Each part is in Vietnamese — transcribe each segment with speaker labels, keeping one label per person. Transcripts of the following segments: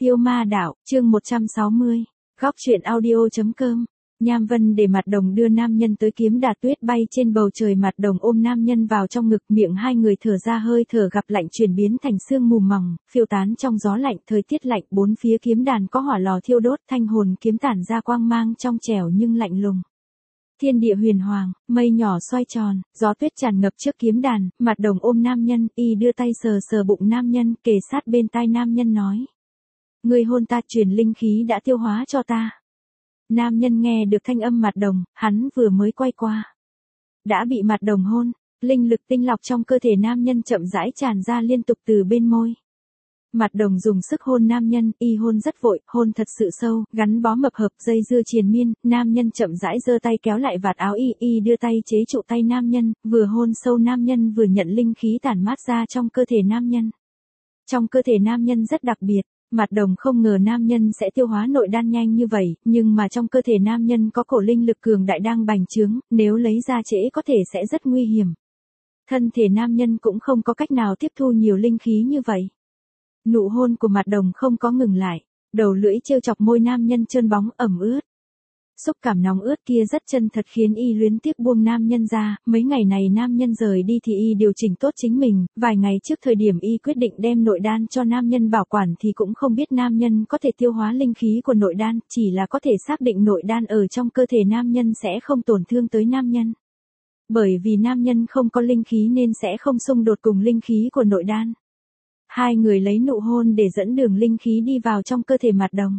Speaker 1: Yêu ma đạo, chương 160. Góc truyện audio.com. Nham Vân để Mạt Đồng đưa nam nhân tới kiếm đạp tuyết bay trên bầu trời. Mạt Đồng ôm nam nhân vào trong ngực, miệng hai người thở ra hơi thở gặp lạnh chuyển biến thành sương mù mỏng, phiêu tán trong gió lạnh. Thời tiết lạnh, bốn phía kiếm đàn có hỏa lò thiêu đốt, thanh hồn kiếm tản ra quang mang trong trẻo nhưng lạnh lùng. Thiên địa huyền hoàng, mây nhỏ xoay tròn, gió tuyết tràn ngập trước kiếm đàn. Mạt Đồng ôm nam nhân, y đưa tay sờ sờ bụng nam nhân, kề sát bên tai nam nhân nói: "Ngươi hôn ta, truyền linh khí đã tiêu hóa cho ta." Nam nhân nghe được thanh âm Mạt Đồng, hắn vừa mới quay qua, đã bị Mạt Đồng hôn. Linh lực tinh lọc trong cơ thể nam nhân chậm rãi tràn ra liên tục từ bên môi. Mạt Đồng dùng sức hôn nam nhân, y hôn rất vội, hôn thật sự sâu, gắn bó mập hợp, dây dưa triền miên. Nam nhân chậm rãi giơ tay kéo lại vạt áo y đưa tay chế trụ tay nam nhân, vừa hôn sâu nam nhân vừa nhận linh khí tản mát ra trong cơ thể nam nhân. Trong cơ thể nam nhân rất đặc biệt. Mạt Đồng không ngờ nam nhân sẽ tiêu hóa nội đan nhanh như vậy, nhưng mà trong cơ thể nam nhân có cổ linh lực cường đại đang bành trướng, nếu lấy ra trễ có thể sẽ rất nguy hiểm. Thân thể nam nhân cũng không có cách nào tiếp thu nhiều linh khí như vậy. Nụ hôn của Mạt Đồng không có ngừng lại, đầu lưỡi trêu chọc môi nam nhân trơn bóng ẩm ướt. Xúc cảm nóng ướt kia rất chân thật khiến y luyến tiếc buông nam nhân ra. Mấy ngày này nam nhân rời đi thì y điều chỉnh tốt chính mình, vài ngày trước thời điểm y quyết định đem nội đan cho nam nhân bảo quản thì cũng không biết nam nhân có thể tiêu hóa linh khí của nội đan, chỉ là có thể xác định nội đan ở trong cơ thể nam nhân sẽ không tổn thương tới nam nhân. Bởi vì nam nhân không có linh khí nên sẽ không xung đột cùng linh khí của nội đan. Hai người lấy nụ hôn để dẫn đường linh khí đi vào trong cơ thể Mạt Đồng.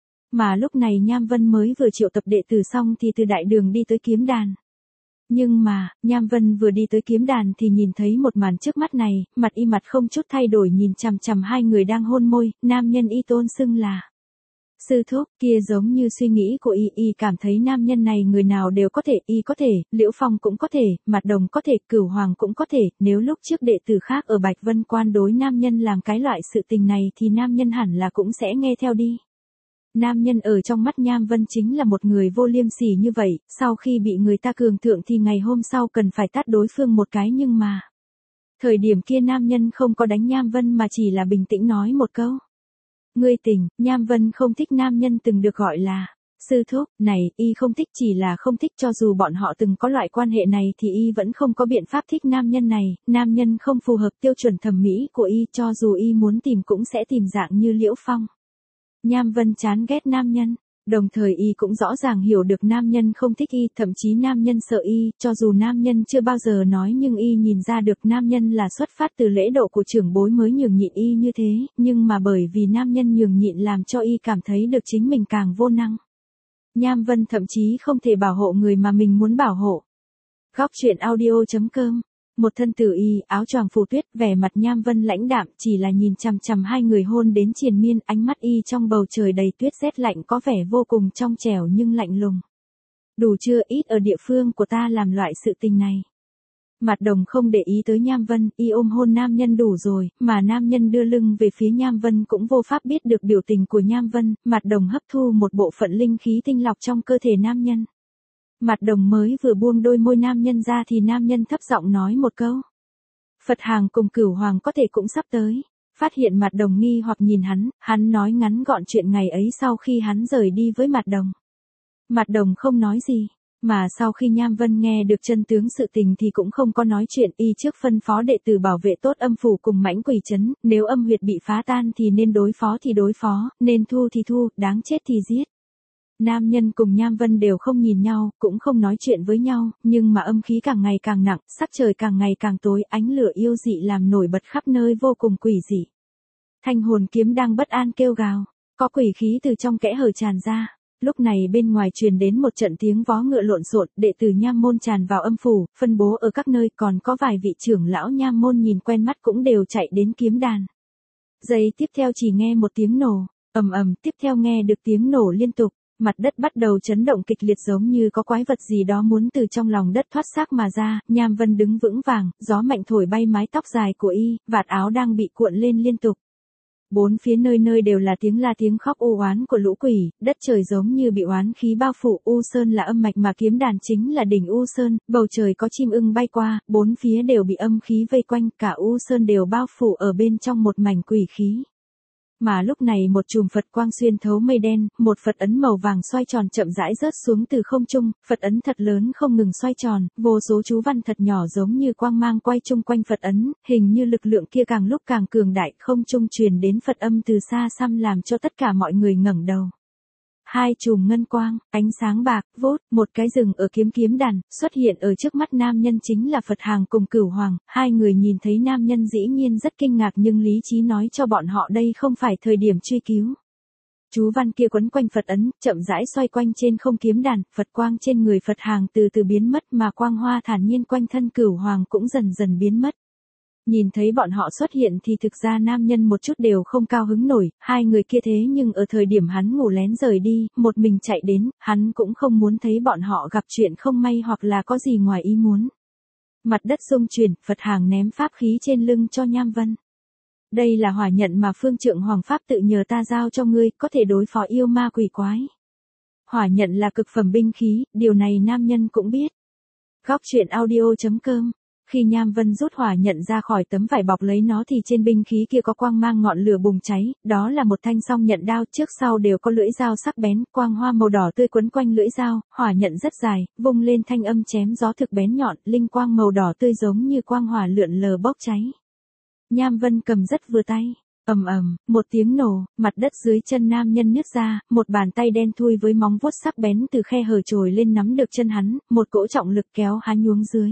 Speaker 1: Mà lúc này Nham Vân mới vừa triệu tập đệ tử xong thì từ đại đường đi tới kiếm đàn. Nhưng mà, Nham Vân vừa đi tới kiếm đàn thì nhìn thấy một màn trước mắt này, mặt y mặt không chút thay đổi nhìn chằm chằm hai người đang hôn môi, nam nhân y tôn xưng là sư thúc, kia giống như suy nghĩ của y cảm thấy nam nhân này người nào đều có thể, y có thể, Liễu Phong cũng có thể, Mạt Đồng có thể, Cửu Hoàng cũng có thể, nếu lúc trước đệ tử khác ở Bạch Vân Quan đối nam nhân làm cái loại sự tình này thì nam nhân hẳn là cũng sẽ nghe theo đi. Nam nhân ở trong mắt Nham Vân chính là một người vô liêm sỉ như vậy, sau khi bị người ta cường thượng thì ngày hôm sau cần phải tát đối phương một cái nhưng mà. Thời điểm kia nam nhân không có đánh Nham Vân mà chỉ là bình tĩnh nói một câu: "Ngươi tỉnh." Nham Vân không thích nam nhân từng được gọi là sư thúc này, y không thích, chỉ là không thích. Cho dù bọn họ từng có loại quan hệ này thì y vẫn không có biện pháp thích nam nhân này, nam nhân không phù hợp tiêu chuẩn thẩm mỹ của y, cho dù y muốn tìm cũng sẽ tìm dạng như Liễu Phong. Nham Vân chán ghét nam nhân, đồng thời y cũng rõ ràng hiểu được nam nhân không thích y, thậm chí nam nhân sợ y, cho dù nam nhân chưa bao giờ nói nhưng y nhìn ra được nam nhân là xuất phát từ lễ độ của trưởng bối mới nhường nhịn y như thế, nhưng mà bởi vì nam nhân nhường nhịn làm cho y cảm thấy được chính mình càng vô năng. Nham Vân thậm chí không thể bảo hộ người mà mình muốn bảo hộ. Góc truyện audio.com. Một thân tử y, áo choàng phủ tuyết, vẻ mặt Nham Vân lãnh đạm, chỉ là nhìn chằm chằm hai người hôn đến triền miên, ánh mắt y trong bầu trời đầy tuyết rét lạnh có vẻ vô cùng trong trẻo nhưng lạnh lùng. "Đủ chưa, ít ở địa phương của ta làm loại sự tình này." Mạt Đồng không để ý tới Nham Vân, y ôm hôn nam nhân đủ rồi, mà nam nhân đưa lưng về phía Nham Vân cũng vô pháp biết được biểu tình của Nham Vân. Mạt Đồng hấp thu một bộ phận linh khí tinh lọc trong cơ thể nam nhân. Mạt Đồng mới vừa buông đôi môi nam nhân ra thì nam nhân thấp giọng nói một câu: "Phật Hàng cùng Cửu Hoàng có thể cũng sắp tới." Phát hiện Mạt Đồng nghi hoặc nhìn hắn nói ngắn gọn chuyện ngày ấy sau khi hắn rời đi với Mạt Đồng. Mạt Đồng không nói gì, mà sau khi Nham Vân nghe được chân tướng sự tình thì cũng không có nói chuyện, y trước phân phó đệ tử bảo vệ tốt âm phủ cùng mãnh quỷ trấn, nếu âm huyệt bị phá tan thì nên đối phó thì đối phó, nên thu thì thu, đáng chết thì giết. Nam nhân cùng Nham Vân đều không nhìn nhau, cũng không nói chuyện với nhau, nhưng mà âm khí càng ngày càng nặng, sắc trời càng ngày càng tối, ánh lửa yêu dị làm nổi bật khắp nơi vô cùng quỷ dị. Thanh hồn kiếm đang bất an kêu gào, có quỷ khí từ trong kẽ hở tràn ra. Lúc này bên ngoài truyền đến một trận tiếng vó ngựa lộn xộn, đệ tử Nham môn tràn vào âm phủ, phân bố ở các nơi, còn có vài vị trưởng lão Nham môn nhìn quen mắt cũng đều chạy đến kiếm đàn. Giây tiếp theo chỉ nghe một tiếng nổ, ầm ầm, tiếp theo nghe được tiếng nổ liên tục. Mặt đất bắt đầu chấn động kịch liệt giống như có quái vật gì đó muốn từ trong lòng đất thoát xác mà ra. Nham Vân đứng vững vàng, gió mạnh thổi bay mái tóc dài của y, vạt áo đang bị cuộn lên liên tục. Bốn phía nơi nơi đều là tiếng la tiếng khóc u oán của lũ quỷ, đất trời giống như bị oán khí bao phủ. U Sơn là âm mạch mà kiếm đàn chính là đỉnh U Sơn, bầu trời có chim ưng bay qua, bốn phía đều bị âm khí vây quanh, cả U Sơn đều bao phủ ở bên trong một mảnh quỷ khí. Mà lúc này một chùm Phật quang xuyên thấu mây đen, một Phật ấn màu vàng xoay tròn chậm rãi rớt xuống từ không trung, Phật ấn thật lớn không ngừng xoay tròn, vô số chú văn thật nhỏ giống như quang mang quay chung quanh Phật ấn, hình như lực lượng kia càng lúc càng cường đại, không trung truyền đến Phật âm từ xa xăm làm cho tất cả mọi người ngẩng đầu. Hai chùm ngân quang, ánh sáng bạc, vốt, một cái rừng ở kiếm đàn, xuất hiện ở trước mắt nam nhân chính là Phật Hàng cùng Cửu Hoàng, hai người nhìn thấy nam nhân dĩ nhiên rất kinh ngạc nhưng lý trí nói cho bọn họ đây không phải thời điểm truy cứu. Chú văn kia quấn quanh Phật ấn, chậm rãi xoay quanh trên không kiếm đàn, Phật quang trên người Phật Hàng từ từ biến mất mà quang hoa thản nhiên quanh thân Cửu Hoàng cũng dần dần biến mất. Nhìn thấy bọn họ xuất hiện thì thực ra nam nhân một chút đều không cao hứng nổi, hai người kia thế nhưng ở thời điểm hắn ngủ lén rời đi, một mình chạy đến, hắn cũng không muốn thấy bọn họ gặp chuyện không may hoặc là có gì ngoài ý muốn. Mặt đất rung chuyển, Phật Hàng ném pháp khí trên lưng cho Nham Vân. Đây là hỏa nhận mà Phương Trượng Hoàng Pháp tự nhờ ta giao cho ngươi, có thể đối phó yêu ma quỷ quái. Hỏa nhận là cực phẩm binh khí, điều này nam nhân cũng biết. Góc truyện audio.com. Khi Nham Vân rút hỏa nhận ra khỏi tấm vải bọc lấy nó thì trên binh khí kia có quang mang ngọn lửa bùng cháy, đó là một thanh song nhận đao, trước sau đều có lưỡi dao sắc bén, quang hoa màu đỏ tươi quấn quanh lưỡi dao, hỏa nhận rất dài, vung lên thanh âm chém gió thực bén nhọn, linh quang màu đỏ tươi giống như quang hỏa lượn lờ bốc cháy. Nham Vân cầm rất vừa tay. Ầm ầm, một tiếng nổ, mặt đất dưới chân nam nhân nứt ra, một bàn tay đen thui với móng vuốt sắc bén từ khe hở trồi lên nắm được chân hắn, một cỗ trọng lực kéo hắn nhuốm dưới.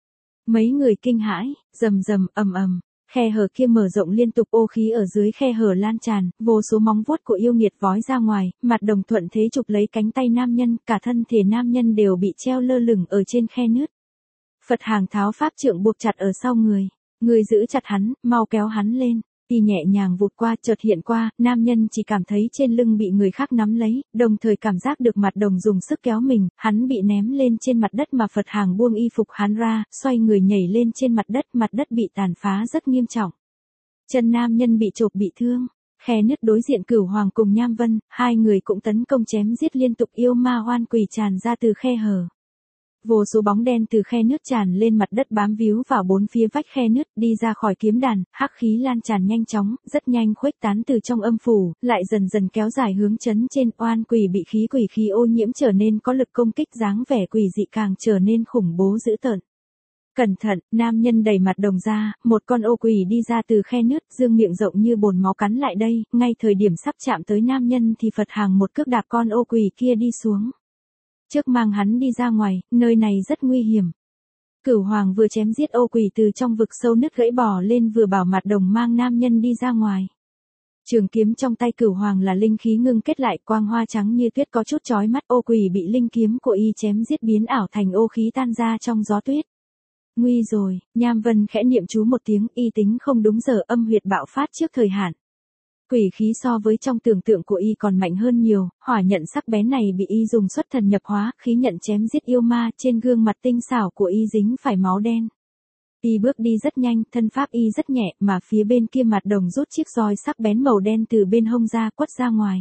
Speaker 1: Mấy người kinh hãi, rầm rầm, ầm ầm, khe hở kia mở rộng liên tục, ô khí ở dưới khe hở lan tràn, vô số móng vuốt của yêu nghiệt vói ra ngoài, mặt đồng thuận thế chụp lấy cánh tay nam nhân, cả thân thể nam nhân đều bị treo lơ lửng ở trên khe nứt. Phật Hàng tháo pháp trượng buộc chặt ở sau người, người giữ chặt hắn, mau kéo hắn lên. Y nhẹ nhàng vụt qua, chợt hiện qua, nam nhân chỉ cảm thấy trên lưng bị người khác nắm lấy, đồng thời cảm giác được mặt đồng dùng sức kéo mình, hắn bị ném lên trên mặt đất mà Phật Hàng buông y phục hắn ra, xoay người nhảy lên trên mặt đất bị tàn phá rất nghiêm trọng. Chân nam nhân bị chộp bị thương, khe nứt đối diện Cửu Hoàng cùng Nham Vân, hai người cũng tấn công chém giết liên tục, yêu ma oan quỷ tràn ra từ khe hở. Vô số bóng đen từ khe nứt tràn lên mặt đất bám víu vào bốn phía vách khe nứt, đi ra khỏi kiếm đàn, hắc khí lan tràn nhanh chóng, rất nhanh khuếch tán từ trong âm phủ, lại dần dần kéo dài hướng chấn trên, oan quỷ bị quỷ khí ô nhiễm trở nên có lực công kích, dáng vẻ quỷ dị càng trở nên khủng bố dữ tợn. Cẩn thận, nam nhân đẩy mặt đồng ra, một con ô quỷ đi ra từ khe nứt, dương miệng rộng như bồn máu cắn lại đây, ngay thời điểm sắp chạm tới nam nhân thì Phật Hàng một cước đạp con ô quỷ kia đi xuống. Trước mang hắn đi ra ngoài, nơi này rất nguy hiểm. Cửu Hoàng vừa chém giết ô quỷ từ trong vực sâu nứt gãy bò lên vừa bảo mặt đồng mang nam nhân đi ra ngoài. Trường kiếm trong tay Cửu Hoàng là linh khí ngưng kết lại, quang hoa trắng như tuyết có chút chói mắt, ô quỷ bị linh kiếm của y chém giết biến ảo thành ô khí tan ra trong gió tuyết. Nguy rồi, Nham Vân khẽ niệm chú một tiếng, y tính không đúng giờ, âm huyệt bạo phát trước thời hạn. Quỷ khí so với trong tưởng tượng của y còn mạnh hơn nhiều, hỏa nhận sắc bén này bị y dùng xuất thần nhập hóa, khí nhận chém giết yêu ma, trên gương mặt tinh xảo của y dính phải máu đen. Y bước đi rất nhanh, thân pháp y rất nhẹ, mà phía bên kia mặt đồng rút chiếc roi sắc bén màu đen từ bên hông ra, quất ra ngoài.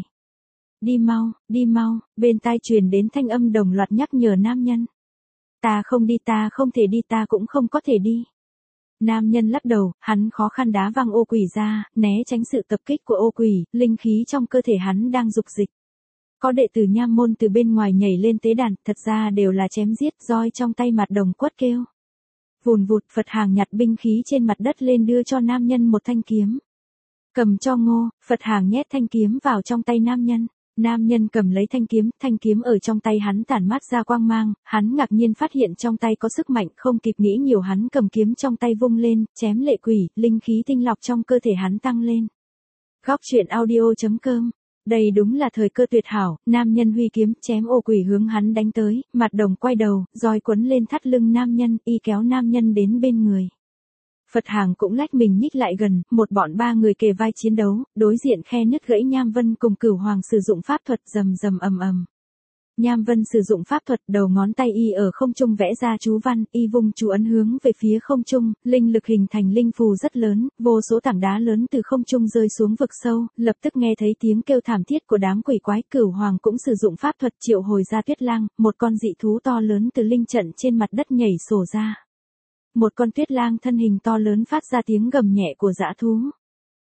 Speaker 1: Đi mau, bên tai truyền đến thanh âm đồng loạt nhắc nhở nam nhân. Ta không đi, ta không thể đi, ta cũng không có thể đi. Nam nhân lắc đầu, hắn khó khăn đá văng ô quỷ ra, né tránh sự tập kích của ô quỷ, linh khí trong cơ thể hắn đang dục dịch. Có đệ tử Nham môn từ bên ngoài nhảy lên tế đàn, thật ra đều là chém giết, roi trong tay mặt đồng quất kêu. Vùn vụt, Phật Hàng nhặt binh khí trên mặt đất lên đưa cho nam nhân một thanh kiếm. Cầm cho ngô, Phật Hàng nhét thanh kiếm vào trong tay nam nhân. Nam nhân cầm lấy thanh kiếm ở trong tay hắn tản mát ra quang mang, hắn ngạc nhiên phát hiện trong tay có sức mạnh, không kịp nghĩ nhiều hắn cầm kiếm trong tay vung lên, chém lệ quỷ, linh khí tinh lọc trong cơ thể hắn tăng lên. Góc truyện audio.com. Đây đúng là thời cơ tuyệt hảo, nam nhân huy kiếm chém ô quỷ hướng hắn đánh tới, mặt đồng quay đầu, roi quấn lên thắt lưng nam nhân, y kéo nam nhân đến bên người. Phật Hàng cũng lách mình nhích lại gần, một bọn ba người kề vai chiến đấu, đối diện khe nứt gãy Nham Vân cùng Cửu Hoàng sử dụng pháp thuật rầm rầm ầm ầm. Nham Vân sử dụng pháp thuật, đầu ngón tay y ở không trung vẽ ra chú văn, y vung chú ấn hướng về phía không trung, linh lực hình thành linh phù rất lớn, vô số tảng đá lớn từ không trung rơi xuống vực sâu, lập tức nghe thấy tiếng kêu thảm thiết của đám quỷ quái. Cửu Hoàng cũng sử dụng pháp thuật triệu hồi ra Tuyết Lang, một con dị thú to lớn từ linh trận trên mặt đất nhảy sổ ra. Một con tuyết lang thân hình to lớn phát ra tiếng gầm nhẹ của dã thú.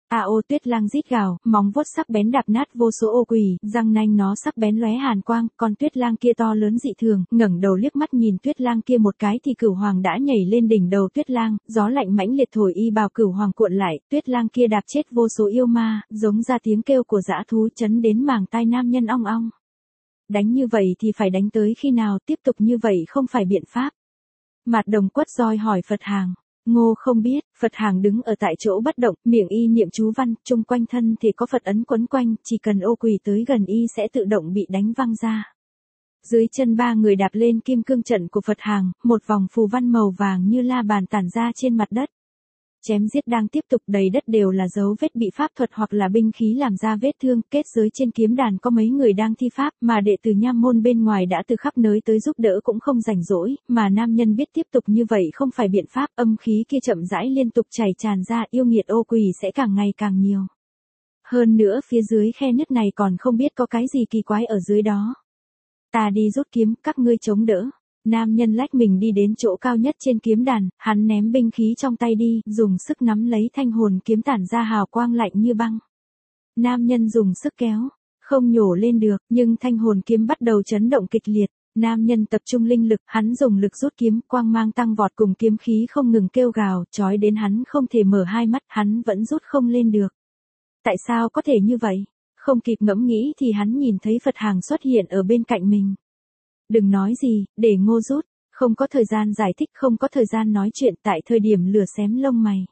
Speaker 1: Tuyết Lang rít gào, móng vuốt sắc bén đạp nát vô số ô quỷ, răng nanh nó sắc bén lóe hàn quang, con Tuyết Lang kia to lớn dị thường, ngẩng đầu liếc mắt nhìn Tuyết Lang kia một cái thì Cửu Hoàng đã nhảy lên đỉnh đầu Tuyết Lang, gió lạnh mãnh liệt thổi y bào Cửu Hoàng cuộn lại, Tuyết Lang kia đạp chết vô số yêu ma, giống ra tiếng kêu của dã thú chấn đến màng tai nam nhân ong ong. Đánh như vậy thì phải đánh tới khi nào, tiếp tục như vậy không phải biện pháp. Mạt Đồng quất roi hỏi Phật Hàng. Ngô không biết, Phật Hàng đứng ở tại chỗ bất động, miệng y niệm chú văn, chung quanh thân thì có Phật ấn quấn quanh, chỉ cần ô quỷ tới gần y sẽ tự động bị đánh văng ra. Dưới chân ba người đạp lên kim cương trận của Phật Hàng, một vòng phù văn màu vàng như la bàn tản ra trên mặt đất. Chém giết đang tiếp tục, đầy đất đều là dấu vết bị pháp thuật hoặc là binh khí làm ra vết thương, kết giới trên kiếm đàn có mấy người đang thi pháp, mà đệ tử Nham môn bên ngoài đã từ khắp nơi tới giúp đỡ cũng không rảnh rỗi, mà nam nhân biết tiếp tục như vậy không phải biện pháp, âm khí kia chậm rãi liên tục chảy tràn ra, yêu nghiệt ô quỷ sẽ càng ngày càng nhiều. Hơn nữa phía dưới khe nứt này còn không biết có cái gì kỳ quái ở dưới đó. Ta đi rút kiếm, các ngươi chống đỡ. Nam nhân lách mình đi đến chỗ cao nhất trên kiếm đàn, hắn ném binh khí trong tay đi, dùng sức nắm lấy thanh hồn kiếm tản ra hào quang lạnh như băng. Nam nhân dùng sức kéo, không nhổ lên được, nhưng thanh hồn kiếm bắt đầu chấn động kịch liệt. Nam nhân tập trung linh lực, hắn dùng lực rút kiếm, quang mang tăng vọt cùng kiếm khí không ngừng kêu gào, chói đến hắn không thể mở hai mắt, hắn vẫn rút không lên được. Tại sao có thể như vậy? Không kịp ngẫm nghĩ thì hắn nhìn thấy Phật Hàng xuất hiện ở bên cạnh mình. Đừng nói gì, để Ngô rút, không có thời gian giải thích, không có thời gian nói chuyện, tại thời điểm lửa xém lông mày.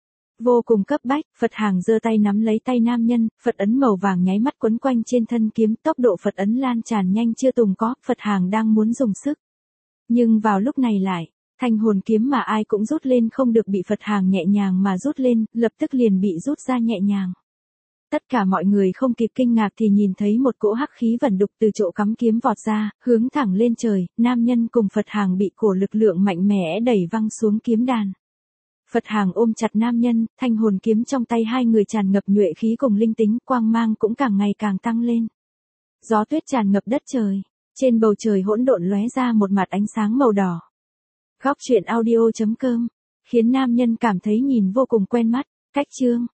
Speaker 1: Vô cùng cấp bách, Phật Hàng giơ tay nắm lấy tay nam nhân, Phật ấn màu vàng nháy mắt quấn quanh trên thân kiếm, tốc độ Phật ấn lan tràn nhanh chưa từng có, Phật Hàng đang muốn dùng sức. Nhưng vào lúc này lại, thanh hồn kiếm mà ai cũng rút lên không được bị Phật Hàng nhẹ nhàng mà rút lên, lập tức liền bị rút ra nhẹ nhàng. Tất cả mọi người không kịp kinh ngạc thì nhìn thấy một cỗ hắc khí vẩn đục từ chỗ cắm kiếm vọt ra, hướng thẳng lên trời, nam nhân cùng Phật Hàng bị cổ lực lượng mạnh mẽ đẩy văng xuống kiếm đàn. Phật Hàng ôm chặt nam nhân, thanh hồn kiếm trong tay hai người tràn ngập nhuệ khí cùng linh tính, quang mang cũng càng ngày càng tăng lên. Gió tuyết tràn ngập đất trời, trên bầu trời hỗn độn lóe ra một mặt ánh sáng màu đỏ. Góc truyện audio.com khiến nam nhân cảm thấy nhìn vô cùng quen mắt, cách chương.